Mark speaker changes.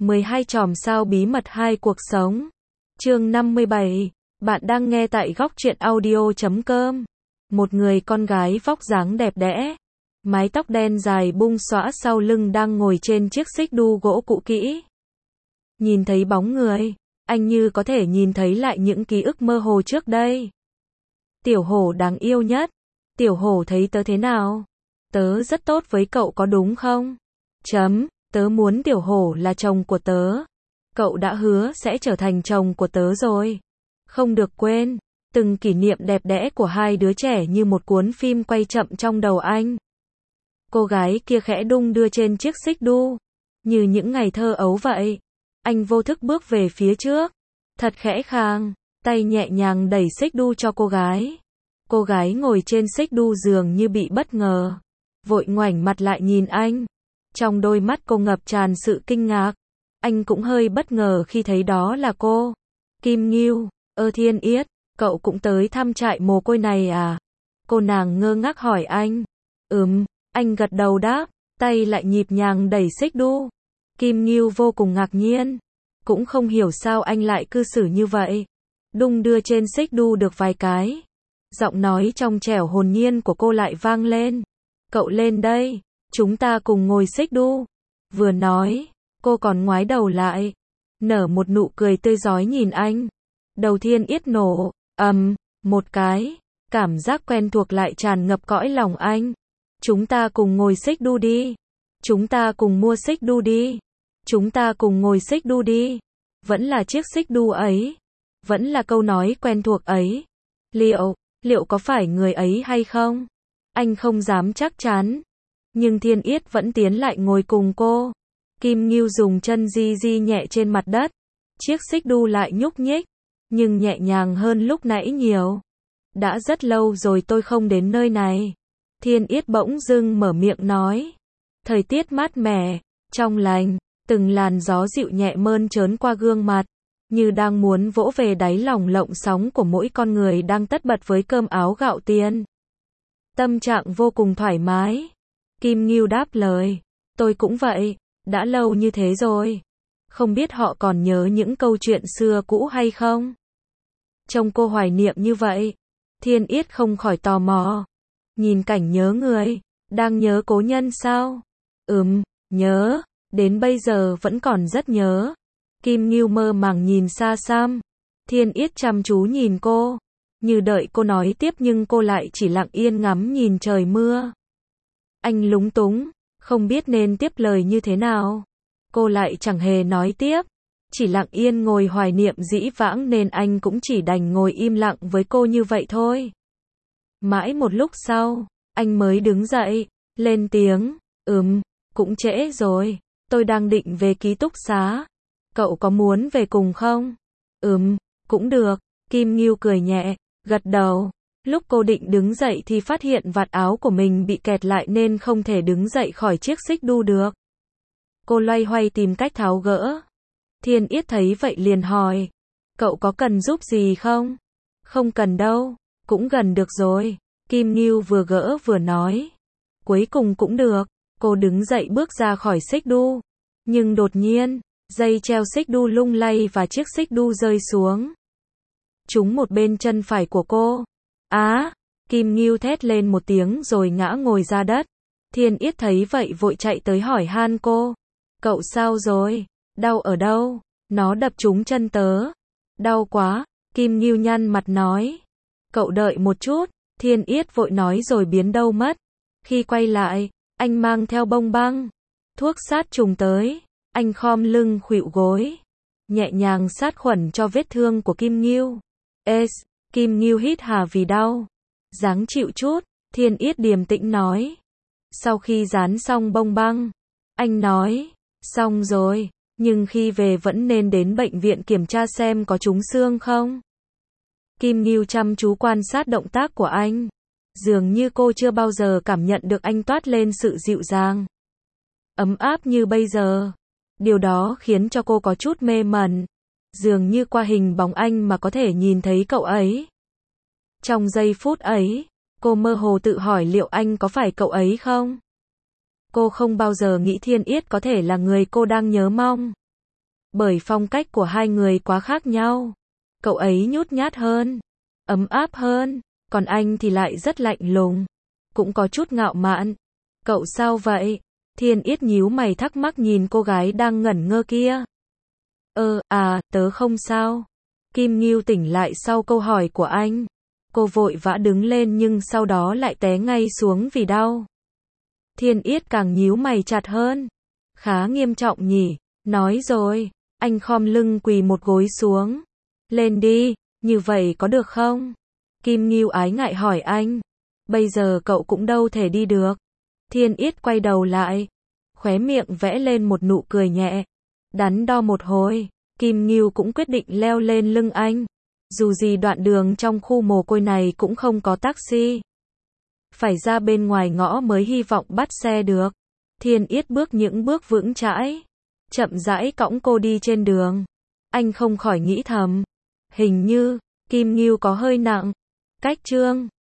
Speaker 1: 12 chòm sao bí mật 2 cuộc sống. Chương 57. Bạn đang nghe tại góc truyện audio.com. Một người con gái vóc dáng đẹp đẽ, mái tóc đen dài bung xõa sau lưng đang ngồi trên chiếc xích đu gỗ cũ kỹ. Nhìn thấy bóng người, anh như có thể nhìn thấy lại những ký ức mơ hồ trước đây. Tiểu hổ đáng yêu nhất. Tiểu hổ thấy tớ thế nào? Tớ rất tốt với cậu có đúng không? Tớ muốn tiểu hổ là chồng của tớ. Cậu đã hứa sẽ trở thành chồng của tớ rồi. Không được quên, từng kỷ niệm đẹp đẽ của hai đứa trẻ như một cuốn phim quay chậm trong đầu anh. Cô gái kia khẽ đung đưa trên chiếc xích đu, như những ngày thơ ấu vậy. Anh vô thức bước về phía trước, thật khẽ khàng, tay nhẹ nhàng đẩy xích đu cho cô gái. Cô gái ngồi trên xích đu dường như bị bất ngờ, vội ngoảnh mặt lại nhìn anh. Trong đôi mắt cô ngập tràn sự kinh ngạc. Anh cũng hơi bất ngờ khi thấy đó là cô. Kim Ngưu, Thiên Yết, cậu cũng tới thăm trại mồ côi này à? Cô nàng ngơ ngác hỏi anh. Anh gật đầu đáp, tay lại nhịp nhàng đẩy xích đu. Kim Ngưu vô cùng ngạc nhiên, cũng không hiểu sao anh lại cư xử như vậy. Đung đưa trên xích đu được vài cái, giọng nói trong trẻo hồn nhiên của cô lại vang lên. Cậu lên đây, chúng ta cùng ngồi xích đu. Vừa nói, cô còn ngoái đầu lại, nở một nụ cười tươi rói nhìn anh. Đầu Thiên Yết nổ, một cái, cảm giác quen thuộc lại tràn ngập cõi lòng anh. Chúng ta cùng ngồi xích đu đi. Chúng ta cùng mua xích đu đi. Chúng ta cùng ngồi xích đu đi. Vẫn là chiếc xích đu ấy. Vẫn là câu nói quen thuộc ấy. Liệu có phải người ấy hay không? Anh không dám chắc chắn. Nhưng Thiên Yết vẫn tiến lại ngồi cùng cô. Kim Ngưu dùng chân di nhẹ trên mặt đất. Chiếc xích đu lại nhúc nhích, nhưng nhẹ nhàng hơn lúc nãy nhiều. Đã rất lâu rồi tôi không đến nơi này. Thiên Yết bỗng dưng mở miệng nói. Thời tiết mát mẻ, trong lành, từng làn gió dịu nhẹ mơn trớn qua gương mặt, như đang muốn vỗ về đáy lòng lộng sóng của mỗi con người đang tất bật với cơm áo gạo tiền. Tâm trạng vô cùng thoải mái. Kim Ngưu đáp lời. Tôi cũng vậy, đã lâu như thế rồi. Không biết họ còn nhớ những câu chuyện xưa cũ hay không? Trông cô hoài niệm như vậy, Thiên Yết không khỏi tò mò. Nhìn cảnh nhớ người, đang nhớ cố nhân sao? Nhớ, đến bây giờ vẫn còn rất nhớ. Kim Ngưu mơ màng nhìn xa xăm. Thiên Yết chăm chú nhìn cô, như đợi cô nói tiếp nhưng cô lại chỉ lặng yên ngắm nhìn trời mưa. Anh lúng túng, không biết nên tiếp lời như thế nào. Cô lại chẳng hề nói tiếp, chỉ lặng yên ngồi hoài niệm dĩ vãng nên anh cũng chỉ đành ngồi im lặng với cô như vậy thôi. Mãi một lúc sau, anh mới đứng dậy, lên tiếng, cũng trễ rồi, tôi đang định về ký túc xá. Cậu có muốn về cùng không? Cũng được, Kim Ngưu cười nhẹ, gật đầu. Lúc cô định đứng dậy thì phát hiện vạt áo của mình bị kẹt lại nên không thể đứng dậy khỏi chiếc xích đu được. Cô loay hoay tìm cách tháo gỡ. Thiên Yết thấy vậy liền hỏi. Cậu có cần giúp gì không? Không cần đâu, cũng gần được rồi. Kim Ngưu vừa gỡ vừa nói. Cuối cùng cũng được. Cô đứng dậy bước ra khỏi xích đu. Nhưng đột nhiên, dây treo xích đu lung lay và chiếc xích đu rơi xuống. Trúng một bên chân phải của cô. Kim Ngưu thét lên một tiếng rồi ngã ngồi ra đất. Thiên Yết thấy vậy vội chạy tới hỏi han cô. Cậu sao rồi? Đau ở đâu? Nó đập trúng chân tớ. Đau quá, Kim Ngưu nhăn mặt nói. Cậu đợi một chút, Thiên Yết vội nói rồi biến đâu mất. Khi quay lại, anh mang theo bông băng, thuốc sát trùng tới. Anh khom lưng khuỵu gối, nhẹ nhàng sát khuẩn cho vết thương của Kim Ngưu. Kim Ngưu hít hà vì đau. Ráng chịu chút, Thiên Yết điềm tĩnh nói. Sau khi dán xong bông băng, anh nói, xong rồi, nhưng khi về vẫn nên đến bệnh viện kiểm tra xem có trúng xương không. Kim Ngưu chăm chú quan sát động tác của anh. Dường như cô chưa bao giờ cảm nhận được anh toát lên sự dịu dàng, ấm áp như bây giờ. Điều đó khiến cho cô có chút mê mẩn. Dường như qua hình bóng anh mà có thể nhìn thấy cậu ấy. Trong giây phút ấy, cô mơ hồ tự hỏi liệu anh có phải cậu ấy không? Cô không bao giờ nghĩ Thiên Yết có thể là người cô đang nhớ mong. Bởi phong cách của hai người quá khác nhau. Cậu ấy nhút nhát hơn, ấm áp hơn, còn anh thì lại rất lạnh lùng, cũng có chút ngạo mạn. Cậu sao vậy? Thiên Yết nhíu mày thắc mắc nhìn cô gái đang ngẩn ngơ kia. Tớ không sao. Kim Ngưu tỉnh lại sau câu hỏi của anh. Cô vội vã đứng lên nhưng sau đó lại té ngay xuống vì đau. Thiên Yết càng nhíu mày chặt hơn. Khá nghiêm trọng nhỉ, nói rồi. Anh khom lưng quỳ một gối xuống. Lên đi, như vậy có được không? Kim Ngưu ái ngại hỏi anh. Bây giờ cậu cũng đâu thể đi được. Thiên Yết quay đầu lại, khóe miệng vẽ lên một nụ cười nhẹ. Đắn đo một hồi, Kim Ngưu cũng quyết định leo lên lưng anh. Dù gì đoạn đường trong khu mồ côi này cũng không có taxi. Phải ra bên ngoài ngõ mới hy vọng bắt xe được. Thiên Yết bước những bước vững chãi, chậm rãi cõng cô đi trên đường. Anh không khỏi nghĩ thầm, hình như Kim Ngưu có hơi nặng. Cách chương